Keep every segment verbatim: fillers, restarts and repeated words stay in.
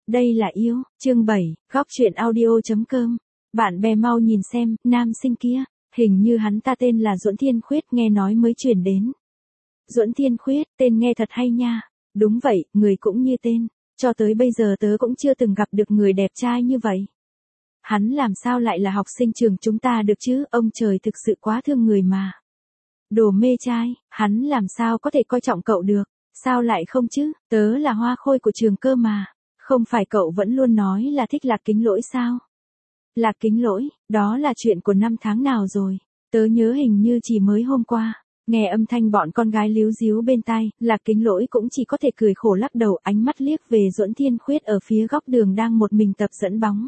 Đây là yêu, chương bảy, góc truyện audio chấm com. Bạn bè mau nhìn xem, nam sinh kia, hình như hắn ta tên là Duẫn Thiên Khuyết, nghe nói mới chuyển đến. Duẫn Thiên Khuyết, tên nghe thật hay nha. Đúng vậy, người cũng như tên, cho tới bây giờ tớ cũng chưa từng gặp được người đẹp trai như vậy. Hắn làm sao lại là học sinh trường chúng ta được chứ, ông trời thực sự quá thương người mà. Đồ mê trai, hắn làm sao có thể coi trọng cậu được, sao lại không chứ, tớ là hoa khôi của trường cơ mà. Không phải cậu vẫn luôn nói là thích Lạc Kính Lỗi sao? Lạc Kính Lỗi, đó là chuyện của năm tháng nào rồi? Tớ nhớ hình như chỉ mới hôm qua. Nghe âm thanh bọn con gái líu díu bên tai, Lạc Kính Lỗi cũng chỉ có thể cười khổ lắc đầu, ánh mắt liếc về Duẫn Thiên Khuyết ở phía góc đường đang một mình tập dẫn bóng.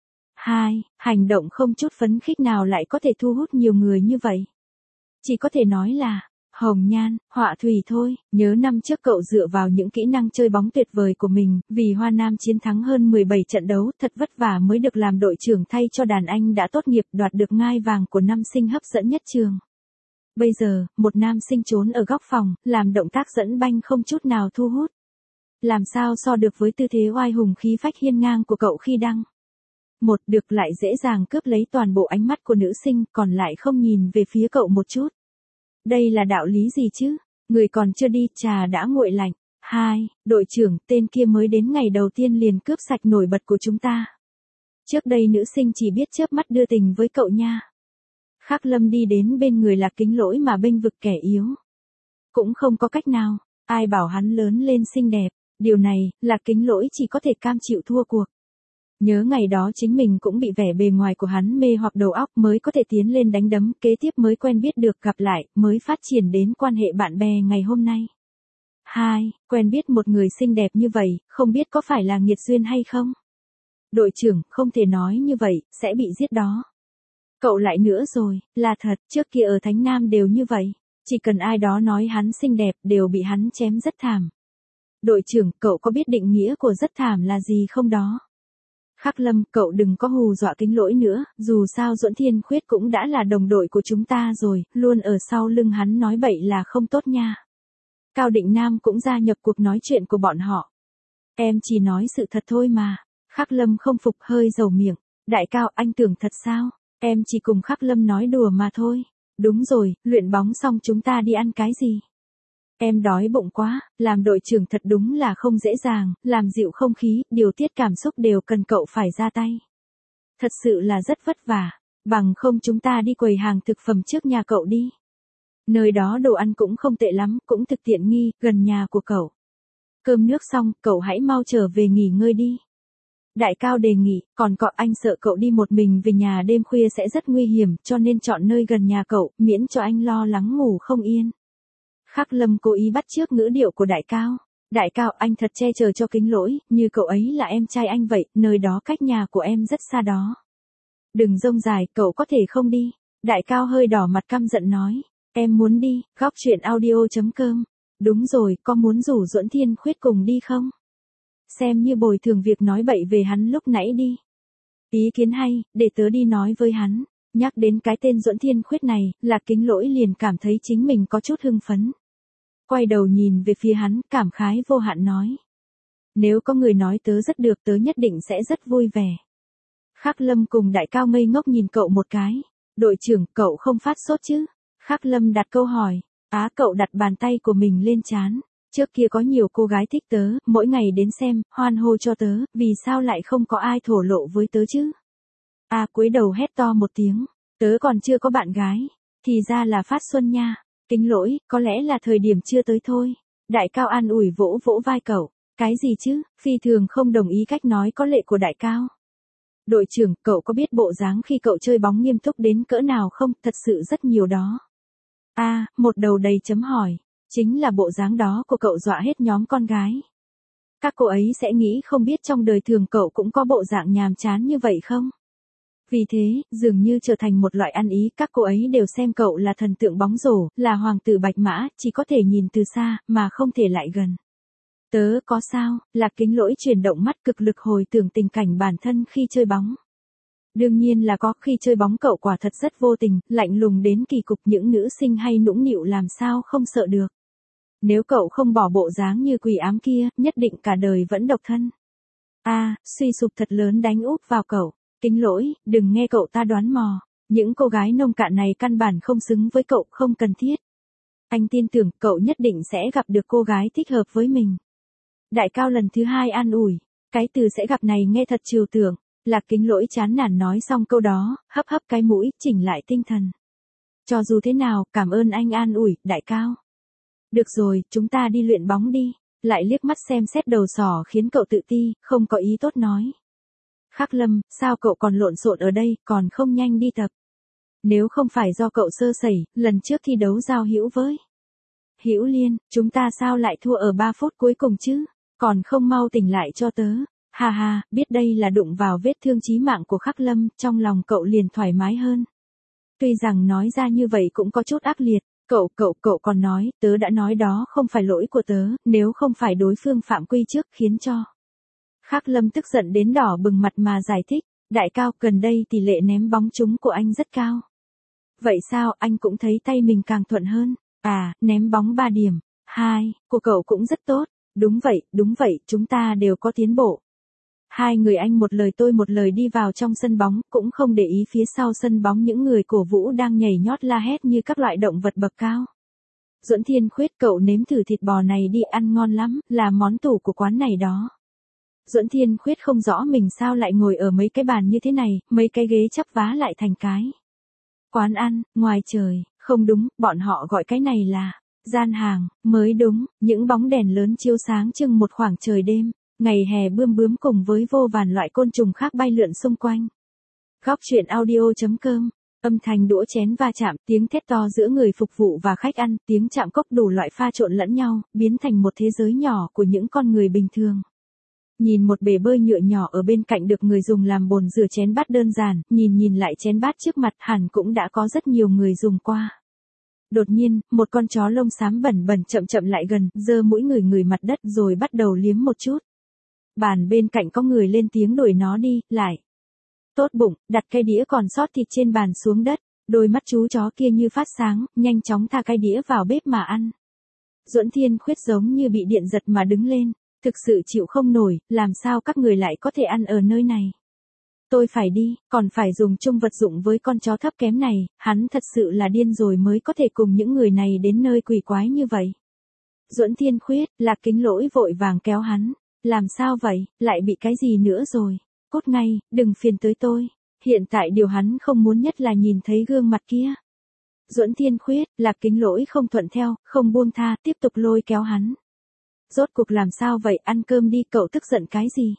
Hai, hành động không chút phấn khích nào lại có thể thu hút nhiều người như vậy? Chỉ có thể nói là hồng nhan, họa thủy thôi. Nhớ năm trước cậu dựa vào những kỹ năng chơi bóng tuyệt vời của mình, vì Hoa Nam chiến thắng hơn mười bảy trận đấu, thật vất vả mới được làm đội trưởng thay cho đàn anh đã tốt nghiệp, đoạt được ngai vàng của năm sinh hấp dẫn nhất trường. Bây giờ, một nam sinh trốn ở góc phòng, làm động tác dẫn banh không chút nào thu hút. Làm sao so được với tư thế oai hùng khí phách hiên ngang của cậu khi đăng một được lại dễ dàng cướp lấy toàn bộ ánh mắt của nữ sinh, còn lại không nhìn về phía cậu một chút. Đây là đạo lý gì chứ? Người còn chưa đi, trà đã nguội lạnh. Hai, đội trưởng, tên kia mới đến ngày đầu tiên liền cướp sạch nổi bật của chúng ta. Trước đây nữ sinh chỉ biết chớp mắt đưa tình với cậu nha. Khắc Lâm đi đến bên người Lạc Kính Lỗi mà bênh vực kẻ yếu. Cũng không có cách nào, ai bảo hắn lớn lên xinh đẹp, điều này, Lạc Kính Lỗi chỉ có thể cam chịu thua cuộc. Nhớ ngày đó chính mình cũng bị vẻ bề ngoài của hắn mê hoặc đầu óc, mới có thể tiến lên đánh đấm, kế tiếp mới quen biết được, gặp lại, mới phát triển đến quan hệ bạn bè ngày hôm nay. Hai, quen biết một người xinh đẹp như vậy, không biết có phải là nghiệt duyên hay không? Đội trưởng, không thể nói như vậy, sẽ bị giết đó. Cậu lại nữa rồi, là thật, trước kia ở Thánh Nam đều như vậy, chỉ cần ai đó nói hắn xinh đẹp, đều bị hắn chém rất thảm. Đội trưởng, cậu có biết định nghĩa của rất thảm là gì không đó? Khắc Lâm, cậu đừng có hù dọa Kính Lỗi nữa, dù sao Duẫn Thiên Khuyết cũng đã là đồng đội của chúng ta rồi, luôn ở sau lưng hắn nói bậy là không tốt nha. Cao Định Nam cũng gia nhập cuộc nói chuyện của bọn họ. Em chỉ nói sự thật thôi mà. Khắc Lâm không phục, hơi dầu miệng. Đại Cao, anh tưởng thật sao? Em chỉ cùng Khắc Lâm nói đùa mà thôi. Đúng rồi, luyện bóng xong chúng ta đi ăn cái gì? Em đói bụng quá, làm đội trưởng thật đúng là không dễ dàng, làm dịu không khí, điều tiết cảm xúc đều cần cậu phải ra tay. Thật sự là rất vất vả, bằng không chúng ta đi quầy hàng thực phẩm trước nhà cậu đi. Nơi đó đồ ăn cũng không tệ lắm, cũng thực tiện nghi, gần nhà của cậu. Cơm nước xong, cậu hãy mau trở về nghỉ ngơi đi. Đại Cao đề nghị, còn cậu, anh sợ cậu đi một mình về nhà đêm khuya sẽ rất nguy hiểm, cho nên chọn nơi gần nhà cậu, miễn cho anh lo lắng ngủ không yên. Khắc Lâm cố ý bắt chước ngữ điệu của Đại Cao. Đại Cao, anh thật che chở cho Kính Lỗi, như cậu ấy là em trai anh vậy, nơi đó cách nhà của em rất xa đó. Đừng rông dài, cậu có thể không đi. Đại Cao hơi đỏ mặt căm giận nói. Em muốn đi, góc truyện audio chấm com. Đúng rồi, có muốn rủ Duẫn Thiên Khuyết cùng đi không? Xem như bồi thường việc nói bậy về hắn lúc nãy đi. Ý kiến hay, để tớ đi nói với hắn. Nhắc đến cái tên Duẫn Thiên Khuyết này, Lạc Kính Lỗi liền cảm thấy chính mình có chút hưng phấn. Quay đầu nhìn về phía hắn, cảm khái vô hạn nói. Nếu có người nói tớ rất được, tớ nhất định sẽ rất vui vẻ. Khắc Lâm cùng Đại Cao ngây ngốc nhìn cậu một cái. Đội trưởng, cậu không phát sốt chứ? Khắc Lâm đặt câu hỏi. Á, cậu đặt bàn tay của mình lên trán. Trước kia có nhiều cô gái thích tớ, mỗi ngày đến xem, hoan hô cho tớ, vì sao lại không có ai thổ lộ với tớ chứ? À, cúi đầu hét to một tiếng. Tớ còn chưa có bạn gái. Thì ra là phát xuân nha. Kính Lỗi, có lẽ là thời điểm chưa tới thôi. Đại Cao an ủi vỗ vỗ vai cậu. Cái gì chứ, phi thường không đồng ý cách nói có lệ của Đại Cao. Đội trưởng, cậu có biết bộ dáng khi cậu chơi bóng nghiêm túc đến cỡ nào không? Thật sự rất nhiều đó. À, một đầu đầy chấm hỏi. Chính là bộ dáng đó của cậu dọa hết nhóm con gái. Các cô ấy sẽ nghĩ không biết trong đời thường cậu cũng có bộ dạng nhàm chán như vậy không? Vì thế, dường như trở thành một loại ăn ý, các cô ấy đều xem cậu là thần tượng bóng rổ, là hoàng tử bạch mã, chỉ có thể nhìn từ xa, mà không thể lại gần. Tớ có sao? Lạc Kính Lỗi chuyển động mắt cực lực hồi tưởng tình cảnh bản thân khi chơi bóng. Đương nhiên là có, khi chơi bóng cậu quả thật rất vô tình, lạnh lùng đến kỳ cục, những nữ sinh hay nũng nịu làm sao không sợ được. Nếu cậu không bỏ bộ dáng như quỷ ám kia, nhất định cả đời vẫn độc thân. A, suy sụp thật lớn đánh úp vào cậu. Kính lỗi, đừng nghe cậu ta đoán mò. Những cô gái nông cạn này căn bản không xứng với cậu, không cần thiết. Anh tin tưởng cậu nhất định sẽ gặp được cô gái thích hợp với mình. Đại Cao lần thứ hai an ủi. Cái từ sẽ gặp này nghe thật trừu tượng. Lạc Kính Lỗi chán nản nói xong câu đó, hấp hấp cái mũi, chỉnh lại tinh thần. Cho dù thế nào, cảm ơn anh an ủi, Đại Cao. Được rồi, chúng ta đi luyện bóng đi. Lại liếc mắt xem xét đầu sỏ khiến cậu tự ti, không có ý tốt nói. Khắc Lâm, sao cậu còn lộn xộn ở đây, còn không nhanh đi tập. Nếu không phải do cậu sơ sẩy, lần trước thi đấu giao hữu với Hữu Liên, chúng ta sao lại thua ở ba phút cuối cùng chứ, còn không mau tỉnh lại cho tớ. Hà hà, biết đây là đụng vào vết thương chí mạng của Khắc Lâm, trong lòng cậu liền thoải mái hơn. Tuy rằng nói ra như vậy cũng có chút ác liệt, cậu cậu cậu còn nói, tớ đã nói đó không phải lỗi của tớ, nếu không phải đối phương phạm quy trước khiến cho. Khắc Lâm tức giận đến đỏ bừng mặt mà giải thích, Đại Cao, gần đây tỷ lệ ném bóng trúng của anh rất cao. Vậy sao, anh cũng thấy tay mình càng thuận hơn. À, ném bóng ba điểm. Hai, của cậu cũng rất tốt. Đúng vậy, đúng vậy, chúng ta đều có tiến bộ. Hai người anh một lời tôi một lời đi vào trong sân bóng, cũng không để ý phía sau sân bóng những người cổ vũ đang nhảy nhót la hét như các loại động vật bậc cao. Duẫn Thiên Khuyết, cậu nếm thử thịt bò này đi, ăn ngon lắm, là món tủ của quán này đó. Duẫn Thiên Khuyết không rõ mình sao lại ngồi ở mấy cái bàn như thế này, mấy cái ghế chắp vá lại thành cái quán ăn, ngoài trời, không đúng, bọn họ gọi cái này là gian hàng, mới đúng, những bóng đèn lớn chiếu sáng chừng một khoảng trời đêm, ngày hè bươm bướm cùng với vô vàn loại côn trùng khác bay lượn xung quanh. Góc truyện audio.com, âm thanh đũa chén va chạm, tiếng thét to giữa người phục vụ và khách ăn, tiếng chạm cốc đủ loại pha trộn lẫn nhau, biến thành một thế giới nhỏ của những con người bình thường. Nhìn một bể bơi nhựa nhỏ ở bên cạnh được người dùng làm bồn rửa chén bát đơn giản, nhìn nhìn lại chén bát trước mặt hẳn cũng đã có rất nhiều người dùng qua. Đột nhiên, một con chó lông xám bẩn bẩn chậm chậm lại gần, giơ mũi người người mặt đất rồi bắt đầu liếm một chút. Bàn bên cạnh có người lên tiếng đuổi nó đi, lại. Tốt bụng, đặt cái đĩa còn sót thịt trên bàn xuống đất, đôi mắt chú chó kia như phát sáng, nhanh chóng tha cái đĩa vào bếp mà ăn. Duẫn Thiên Khuyết giống như bị điện giật mà đứng lên. Thực sự chịu không nổi, làm sao các người lại có thể ăn ở nơi này. Tôi phải đi, còn phải dùng chung vật dụng với con chó thấp kém này, hắn thật sự là điên rồi mới có thể cùng những người này đến nơi quỷ quái như vậy. Duẫn Thiên Khuyết, Lạc Kính Lỗi vội vàng kéo hắn. Làm sao vậy, lại bị cái gì nữa rồi? Cút ngay, đừng phiền tới tôi. Hiện tại điều hắn không muốn nhất là nhìn thấy gương mặt kia. Duẫn Thiên Khuyết, Lạc Kính Lỗi không thuận theo, không buông tha, tiếp tục lôi kéo hắn. Rốt cuộc làm sao vậy, ăn cơm đi, cậu tức giận cái gì?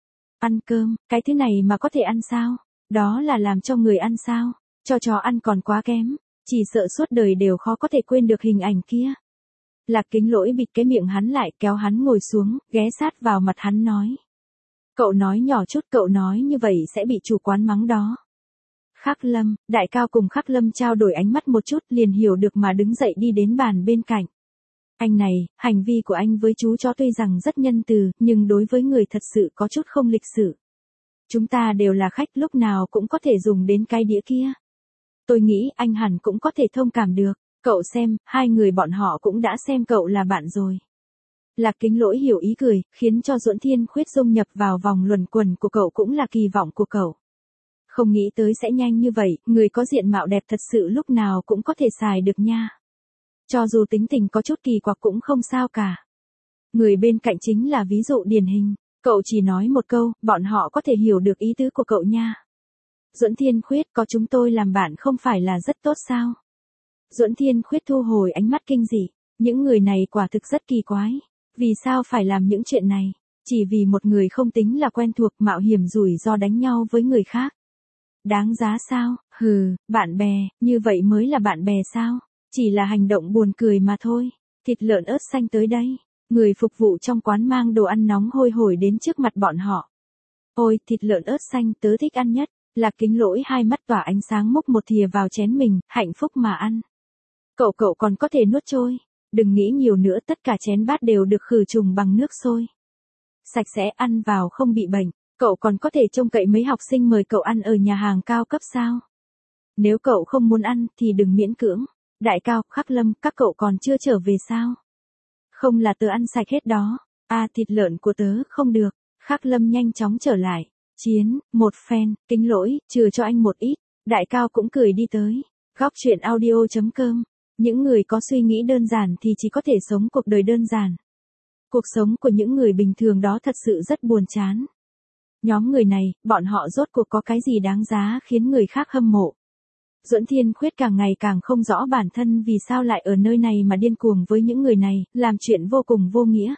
Ăn cơm, cái thứ này mà có thể ăn sao? Đó là làm cho người ăn sao? Cho chó ăn còn quá kém, chỉ sợ suốt đời đều khó có thể quên được hình ảnh kia. Lạc Kính Lỗi bịt cái miệng hắn lại, kéo hắn ngồi xuống, ghé sát vào mặt hắn nói. Cậu nói nhỏ chút, cậu nói như vậy sẽ bị chủ quán mắng đó. Khắc Lâm, Đại Cao cùng Khắc Lâm trao đổi ánh mắt một chút liền hiểu được mà đứng dậy đi đến bàn bên cạnh. Anh này, hành vi của anh với chú chó tuy rằng rất nhân từ, nhưng đối với người thật sự có chút không lịch sự. Chúng ta đều là khách, lúc nào cũng có thể dùng đến cái đĩa kia. Tôi nghĩ anh hẳn cũng có thể thông cảm được. Cậu xem, hai người bọn họ cũng đã xem cậu là bạn rồi. Lạc Kính Lỗi hiểu ý cười, khiến cho Duẫn Thiên Khuyết dung nhập vào vòng luẩn quẩn của cậu cũng là kỳ vọng của cậu. Không nghĩ tới sẽ nhanh như vậy, người có diện mạo đẹp thật sự lúc nào cũng có thể xài được nha. Cho dù tính tình có chút kỳ quặc cũng không sao cả. Người bên cạnh chính là ví dụ điển hình. Cậu chỉ nói một câu, bọn họ có thể hiểu được ý tứ của cậu nha. Duẫn Thiên Khuyết, có chúng tôi làm bạn không phải là rất tốt sao? Duẫn Thiên Khuyết thu hồi ánh mắt kinh dị. Những người này quả thực rất kỳ quái. Vì sao phải làm những chuyện này? Chỉ vì một người không tính là quen thuộc, mạo hiểm rủi ro đánh nhau với người khác. Đáng giá sao? Hừ, bạn bè, như vậy mới là bạn bè sao? Chỉ là hành động buồn cười mà thôi. Thịt lợn ớt xanh tới đây. Người phục vụ trong quán mang đồ ăn nóng hôi hổi đến trước mặt bọn họ. Ôi, thịt lợn ớt xanh tớ thích ăn nhất. Lạc Kính Lỗi hai mắt tỏa ánh sáng múc một thìa vào chén mình, hạnh phúc mà ăn. Cậu cậu còn có thể nuốt trôi. Đừng nghĩ nhiều nữa, tất cả chén bát đều được khử trùng bằng nước sôi. Sạch sẽ, ăn vào không bị bệnh. Cậu còn có thể trông cậy mấy học sinh mời cậu ăn ở nhà hàng cao cấp sao? Nếu cậu không muốn ăn thì đừng miễn cưỡng. Đại Cao, Khắc Lâm, các cậu còn chưa trở về sao? Không là tớ ăn sạch hết đó. À, thịt lợn của tớ không được. Khắc Lâm nhanh chóng trở lại. Chiến, một fan, kính lỗi, trừ cho anh một ít. Đại Cao cũng cười đi tới. Góc chuyện audio chấm com. Những người có suy nghĩ đơn giản thì chỉ có thể sống cuộc đời đơn giản. Cuộc sống của những người bình thường đó thật sự rất buồn chán. Nhóm người này, bọn họ rốt cuộc có cái gì đáng giá khiến người khác hâm mộ. Duẫn Thiên Khuyết càng ngày càng không rõ bản thân vì sao lại ở nơi này mà điên cuồng với những người này, làm chuyện vô cùng vô nghĩa.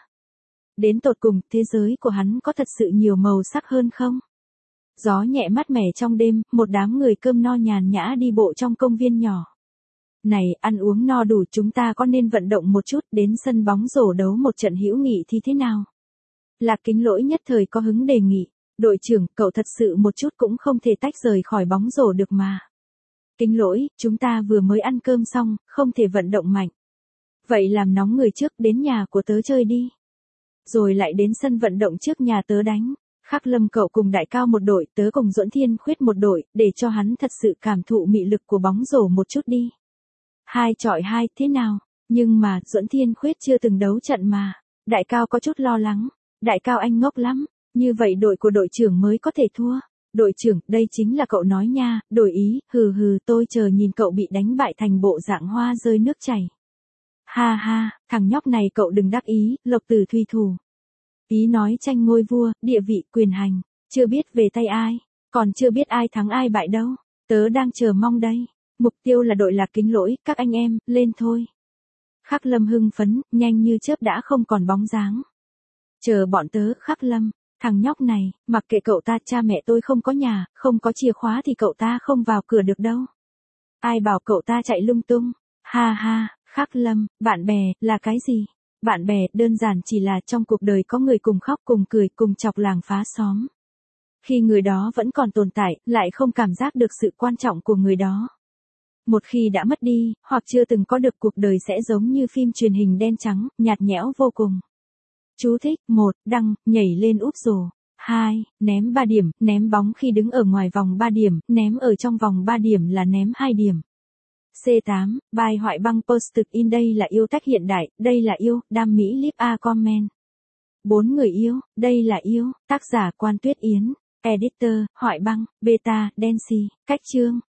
Đến tột cùng, thế giới của hắn có thật sự nhiều màu sắc hơn không? Gió nhẹ mát mẻ trong đêm, một đám người cơm no nhàn nhã đi bộ trong công viên nhỏ. Này, ăn uống no đủ, chúng ta có nên vận động một chút, đến sân bóng rổ đấu một trận hữu nghị thì thế nào? Lạc Kính Lỗi nhất thời có hứng đề nghị. Đội trưởng, cậu thật sự một chút cũng không thể tách rời khỏi bóng rổ được mà. Kính Lỗi, chúng ta vừa mới ăn cơm xong, không thể vận động mạnh. Vậy làm nóng người trước, đến nhà của tớ chơi đi. Rồi lại đến sân vận động trước nhà tớ đánh. Khắc Lâm cậu cùng Đại Cao một đội, tớ cùng Duẫn Thiên Khuyết một đội, để cho hắn thật sự cảm thụ mị lực của bóng rổ một chút đi. Hai chọi hai, thế nào? Nhưng mà, Duẫn Thiên Khuyết chưa từng đấu trận mà. Đại Cao có chút lo lắng. Đại Cao anh ngốc lắm. Như vậy đội của đội trưởng mới có thể thua. Đội trưởng, đây chính là cậu nói nha, đổi ý, hừ hừ, tôi chờ nhìn cậu bị đánh bại thành bộ dạng hoa rơi nước chảy. Ha ha, thằng nhóc này cậu đừng đắc ý, Lộc Tử Thùy thủ. Ý nói tranh ngôi vua, địa vị, quyền hành, chưa biết về tay ai, còn chưa biết ai thắng ai bại đâu. Tớ đang chờ mong đây. Mục tiêu là đội Lạc Kính Lỗi, các anh em, lên thôi. Khắc Lâm hưng phấn, nhanh như chớp đã không còn bóng dáng. Chờ bọn tớ, Khắc Lâm. Thằng nhóc này, mặc kệ cậu ta, cha mẹ tôi không có nhà, không có chìa khóa thì cậu ta không vào cửa được đâu. Ai bảo cậu ta chạy lung tung. Ha ha, Khắc Lâm, bạn bè, là cái gì? Bạn bè, đơn giản chỉ là trong cuộc đời có người cùng khóc cùng cười cùng chọc làng phá xóm. Khi người đó vẫn còn tồn tại, lại không cảm giác được sự quan trọng của người đó. Một khi đã mất đi, hoặc chưa từng có được, cuộc đời sẽ giống như phim truyền hình đen trắng, nhạt nhẽo vô cùng. Chú thích, một, đăng, nhảy lên úp rổ. hai, ném ba điểm, ném bóng khi đứng ở ngoài vòng ba điểm, ném ở trong vòng ba điểm là ném hai điểm. C tám, bài hoại băng post in đây là yêu tách hiện đại, đây là yêu, đam mỹ lip a comment. Bốn người yêu, đây là yêu, tác giả Quan Tuyết Yến, editor, hoại băng, beta, Dancy, cách chương.